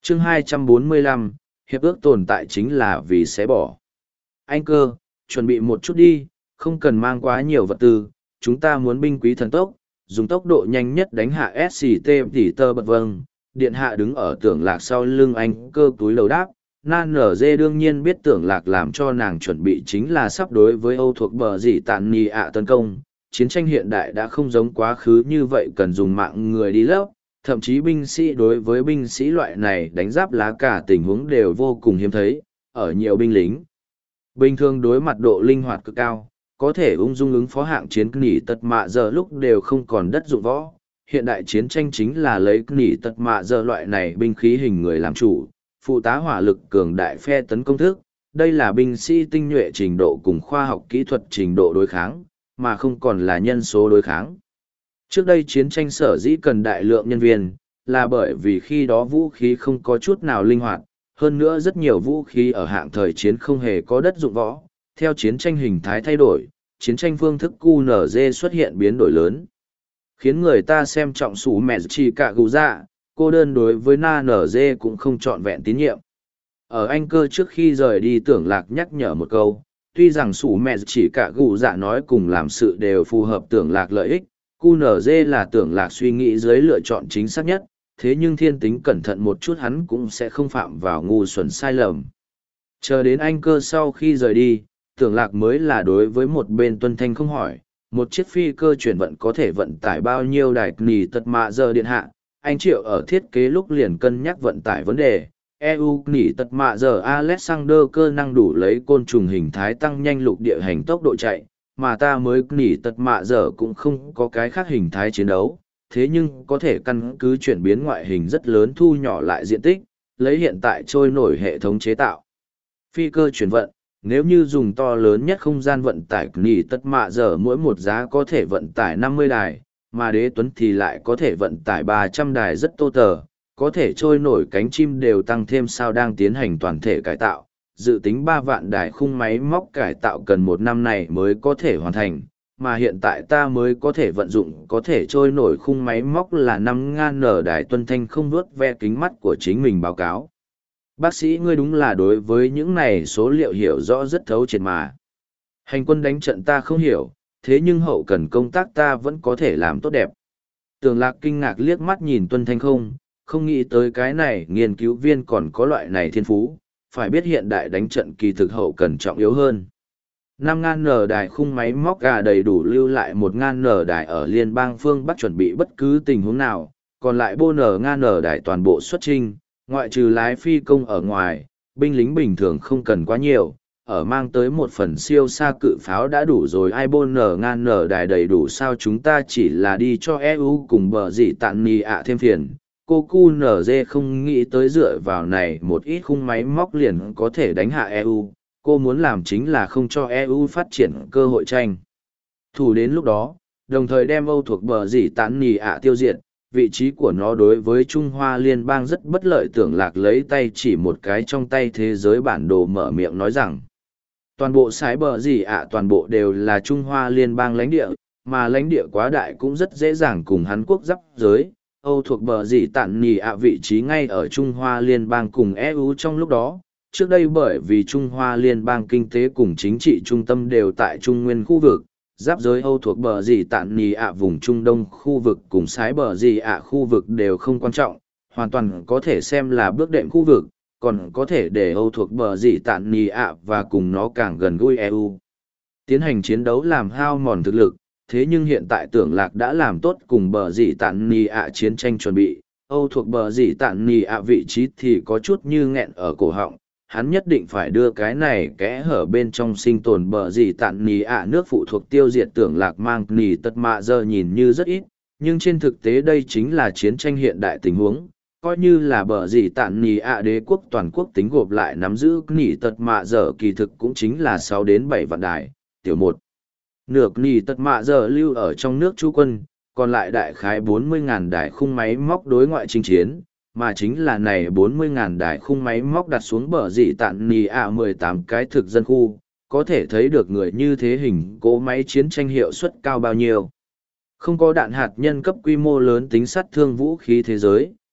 Chương 245, hiệp ước tồn tại chính là vì xé bỏ. Anh cơ, chuẩn bị một chút đi, không cần mang quá nhiều vật tư, chúng ta muốn binh quý thần tốc, dùng tốc độ nhanh nhất đánh hạ SCT tỷ tơ bật vâng. Điện hạ đứng ở tưởng lạc sau lưng anh cơ túi lầu đáp, Nan nở dê đương nhiên biết tưởng lạc làm cho nàng chuẩn bị chính là sắp đối với Âu thuộc bờ dì tàn nì ạ tấn công. Chiến tranh hiện đại đã không giống quá khứ như vậy cần dùng mạng người đi lấp, thậm chí binh sĩ đối với binh sĩ loại này đánh giáp lá cả tình huống đều vô cùng hiếm thấy, ở nhiều binh lính. Bình thường đối mặt độ linh hoạt cực cao, có thể ung dung ứng phó hạng chiến nỉ tật mạ giờ lúc đều không còn đất dụng võ. Hiện đại chiến tranh chính là lấy nỉ tật mạ giờ loại này binh khí hình người làm chủ, phụ tá hỏa lực cường đại phe tấn công thức. Đây là binh sĩ tinh nhuệ trình độ cùng khoa học kỹ thuật trình độ đối kháng, mà không còn là nhân số đối kháng. Trước đây chiến tranh sở dĩ cần đại lượng nhân viên, là bởi vì khi đó vũ khí không có chút nào linh hoạt, hơn nữa rất nhiều vũ khí ở hạng thời chiến không hề có đất dụng võ. Theo chiến tranh hình thái thay đổi, chiến tranh phương thức QNZ xuất hiện biến đổi lớn, khiến người ta xem trọng sủ mẹ chỉ cả gù dạ, cô đơn đối với na nở dê cũng không trọn vẹn tín nhiệm. Ở anh cơ trước khi rời đi tưởng lạc nhắc nhở một câu, tuy rằng sủ mẹ chỉ cả gù dạ nói cùng làm sự đều phù hợp tưởng lạc lợi ích, QNZ là tưởng lạc suy nghĩ dưới lựa chọn chính xác nhất, thế nhưng thiên tính cẩn thận một chút hắn cũng sẽ không phạm vào ngu xuẩn sai lầm. Chờ đến anh cơ sau khi rời đi, tưởng lạc mới là đối với một bên tuân thanh không hỏi, một chiếc phi cơ chuyển vận có thể vận tải bao nhiêu đài nỉ tật mạ giờ điện hạ, anh Triệu ở thiết kế lúc liền cân nhắc vận tải vấn đề. EU nỉ tật mạ giờ Alexander cơ năng đủ lấy côn trùng hình thái tăng nhanh lục địa hành tốc độ chạy, mà ta mới nỉ tật mạ giờ cũng không có cái khác hình thái chiến đấu, thế nhưng có thể căn cứ chuyển biến ngoại hình rất lớn thu nhỏ lại diện tích, lấy hiện tại trôi nổi hệ thống chế tạo. Phi cơ chuyển vận, nếu như dùng to lớn nhất không gian vận tải nỉ tật mạ giờ mỗi một giá có thể vận tải 50 đài, mà đế tuấn thì lại có thể vận tải 300 đài rất tô tờ, có thể trôi nổi cánh chim đều tăng thêm sao đang tiến hành toàn thể cải tạo. Dự tính 3 vạn đài khung máy móc cải tạo cần 1 năm này mới có thể hoàn thành, mà hiện tại ta mới có thể vận dụng có thể trôi nổi khung máy móc là 5.000 đài. Tuân thanh không vuốt ve kính mắt của chính mình báo cáo. Bác sĩ ngươi đúng là đối với những này số liệu hiểu rõ rất thấu triệt mà. Hành quân đánh trận ta không hiểu, thế nhưng hậu cần công tác ta vẫn có thể làm tốt đẹp. Tường lạc kinh ngạc liếc mắt nhìn Tuân thanh không nghĩ tới cái này nghiên cứu viên còn có loại này thiên phú, phải biết hiện đại đánh trận kỳ thực hậu cần trọng yếu hơn. 5.000 đài khung máy móc gà đầy đủ lưu lại 1.000 đài ở liên bang phương Bắc chuẩn bị bất cứ tình huống nào, còn lại 4.000 đài toàn bộ xuất trình, ngoại trừ lái phi công ở ngoài, binh lính bình thường không cần quá nhiều, ở mang tới một phần siêu xa cự pháo đã đủ rồi. Ai 4.000 đài đầy đủ sao chúng ta chỉ là đi cho EU cùng bờ dị tạn nì ạ thêm phiền. Cô QNZ không nghĩ tới dựa vào này một ít khung máy móc liền có thể đánh hạ EU, cô muốn làm chính là không cho EU phát triển cơ hội tranh thủ đến lúc đó, đồng thời đem Âu thuộc bờ dì tán nì ạ tiêu diệt. Vị trí của nó đối với Trung Hoa Liên bang rất bất lợi. Tưởng lạc lấy tay chỉ một cái trong tay thế giới bản đồ mở miệng nói rằng toàn bộ sái bờ dì ạ toàn bộ đều là Trung Hoa Liên bang lãnh địa, mà lãnh địa quá đại cũng rất dễ dàng cùng Hàn Quốc giáp giới. Âu thuộc bờ dì tản nì ạ vị trí ngay ở Trung Hoa Liên bang cùng EU trong lúc đó. Trước đây bởi vì Trung Hoa Liên bang kinh tế cùng chính trị trung tâm đều tại Trung Nguyên khu vực, giáp giới Âu thuộc bờ dì tản nì ạ vùng Trung Đông khu vực cùng sái bờ dì ạ khu vực đều không quan trọng, hoàn toàn có thể xem là bước đệm khu vực, còn có thể để Âu thuộc bờ dì tản nì ạ và cùng nó càng gần gũi EU. Tiến hành chiến đấu làm hao mòn thực lực, thế nhưng hiện tại tưởng lạc đã làm tốt cùng bờ dì tản nì ạ chiến tranh chuẩn bị. Âu thuộc bờ dì tản nì ạ vị trí thì có chút như nghẹn ở cổ họng, hắn nhất định phải đưa cái này kẽ hở bên trong sinh tồn bờ dì tản nì ạ nước phụ thuộc tiêu diệt. Tưởng lạc mang nì tật mạ giờ nhìn như rất ít, nhưng trên thực tế đây chính là chiến tranh hiện đại tình huống. Coi như là bờ dì tản nì ạ đế quốc toàn quốc tính gộp lại nắm giữ nì tật mạ giờ kỳ thực cũng chính là 6 đến 7 vạn đài, tiểu một. Nửa nì tật mạ giờ lưu ở trong nước trú quân, còn lại đại khái 40.000 đài khung máy móc đối ngoại chinh chiến, mà chính là này 40.000 đài khung máy móc đặt xuống bờ dì tản nì ạ 18 cái thực dân khu, có thể thấy được người như thế hình cỗ máy chiến tranh hiệu suất cao bao nhiêu. Không có đạn hạt nhân cấp quy mô lớn tính sát thương vũ khí thế giới,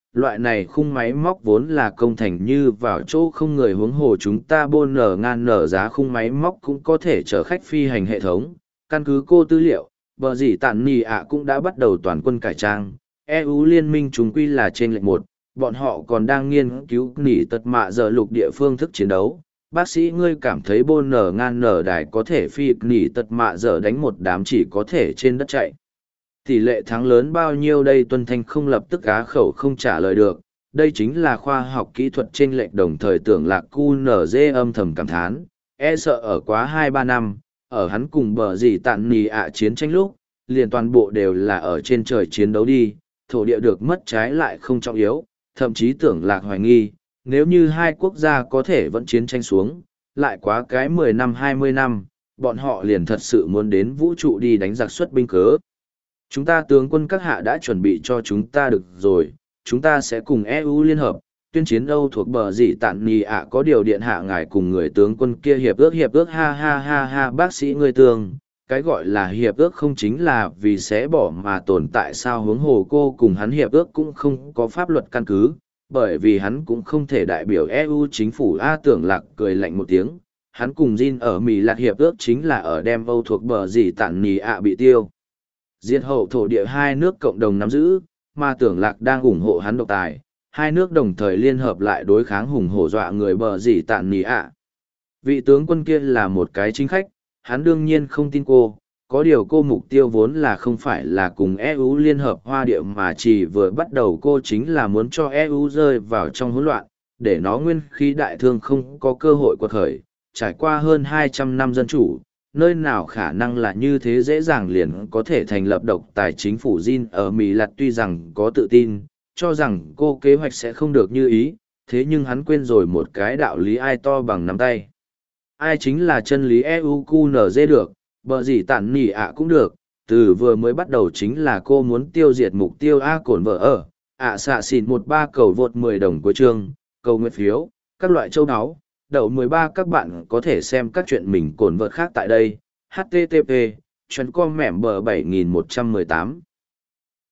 loại này khung máy móc vốn là công thành như vào chỗ không người huống hồ chúng ta bôn nở ngan nở giá khung máy móc cũng có thể chở khách phi hành hệ thống. Căn cứ cô tư liệu, bờ gì tản nì ạ cũng đã bắt đầu toàn quân cải trang. EU liên minh chúng quy là trên lệch một, bọn họ còn đang nghiên cứu nỉ tật mạ giờ lục địa phương thức chiến đấu. Bác sĩ ngươi cảm thấy bôn nở ngan nở đài có thể phi nỉ tật mạ giờ đánh một đám chỉ có thể trên đất chạy. Tỷ lệ thắng lớn bao nhiêu đây? Tuân Thanh không lập tức á khẩu không trả lời được. Đây chính là khoa học kỹ thuật trên lệch, đồng thời tưởng lạc QNZ âm thầm cảm thán. E sợ ở quá 2-3 năm, ở hắn cùng bờ gì tạn nì ạ chiến tranh lúc, liền toàn bộ đều là ở trên trời chiến đấu đi, thổ địa được mất trái lại không trọng yếu, thậm chí tưởng lạc hoài nghi, nếu như hai quốc gia có thể vẫn chiến tranh xuống, lại quá cái 10 năm 20 năm, bọn họ liền thật sự muốn đến vũ trụ đi đánh giặc xuất binh cớ. Chúng ta tướng quân các hạ đã chuẩn bị cho chúng ta được rồi, chúng ta sẽ cùng EU liên hợp, tuyên chiến Âu thuộc bờ dị tạn nì ạ có điều điện hạ ngài cùng người tướng quân kia hiệp ước ha ha ha ha bác sĩ ngươi tường. Cái gọi là hiệp ước không chính là vì sẽ bỏ mà tồn tại sao? Huống hồ cô cùng hắn hiệp ước cũng không có pháp luật căn cứ, bởi vì hắn cũng không thể đại biểu EU chính phủ. A Tưởng Lạc cười lạnh một tiếng, hắn cùng Jin ở Mỹ Lạt hiệp ước chính là ở đem Âu thuộc bờ dị tạn nì ạ bị tiêu diệt hậu thổ địa hai nước cộng đồng nắm giữ, mà Tưởng Lạc đang ủng hộ hắn độc tài, hai nước đồng thời liên hợp lại đối kháng hùng hổ dọa người bờ dị tạn nì ạ. Vị tướng quân kia là một cái chính khách, hắn đương nhiên không tin cô, có điều cô mục tiêu vốn là không phải là cùng EU liên hợp hoa địa mà chỉ vừa bắt đầu cô chính là muốn cho EU rơi vào trong hỗn loạn, để nó nguyên khí đại thương không có cơ hội quật khởi. Trải qua hơn 200 năm dân chủ, nơi nào khả năng là như thế dễ dàng liền có thể thành lập độc tài chính phủ Jin ở Mỹ Lạt. Tuy rằng có tự tin, cho rằng cô kế hoạch sẽ không được như ý, thế nhưng hắn quên rồi một cái đạo lý ai to bằng nắm tay. Ai chính là chân lý EUQNZ được, bờ gì tản nỉ ạ cũng được, từ vừa mới bắt đầu chính là cô muốn tiêu diệt mục tiêu A cổn vợ ở, xạ xỉn 13 cầu vượt 10 đồng cuối chương, cầu nguyện phiếu, các loại châu áo, đậu 13 các bạn có thể xem các chuyện mình cổn vợt khác tại đây, http, chuyến com mẻm bờ 7118.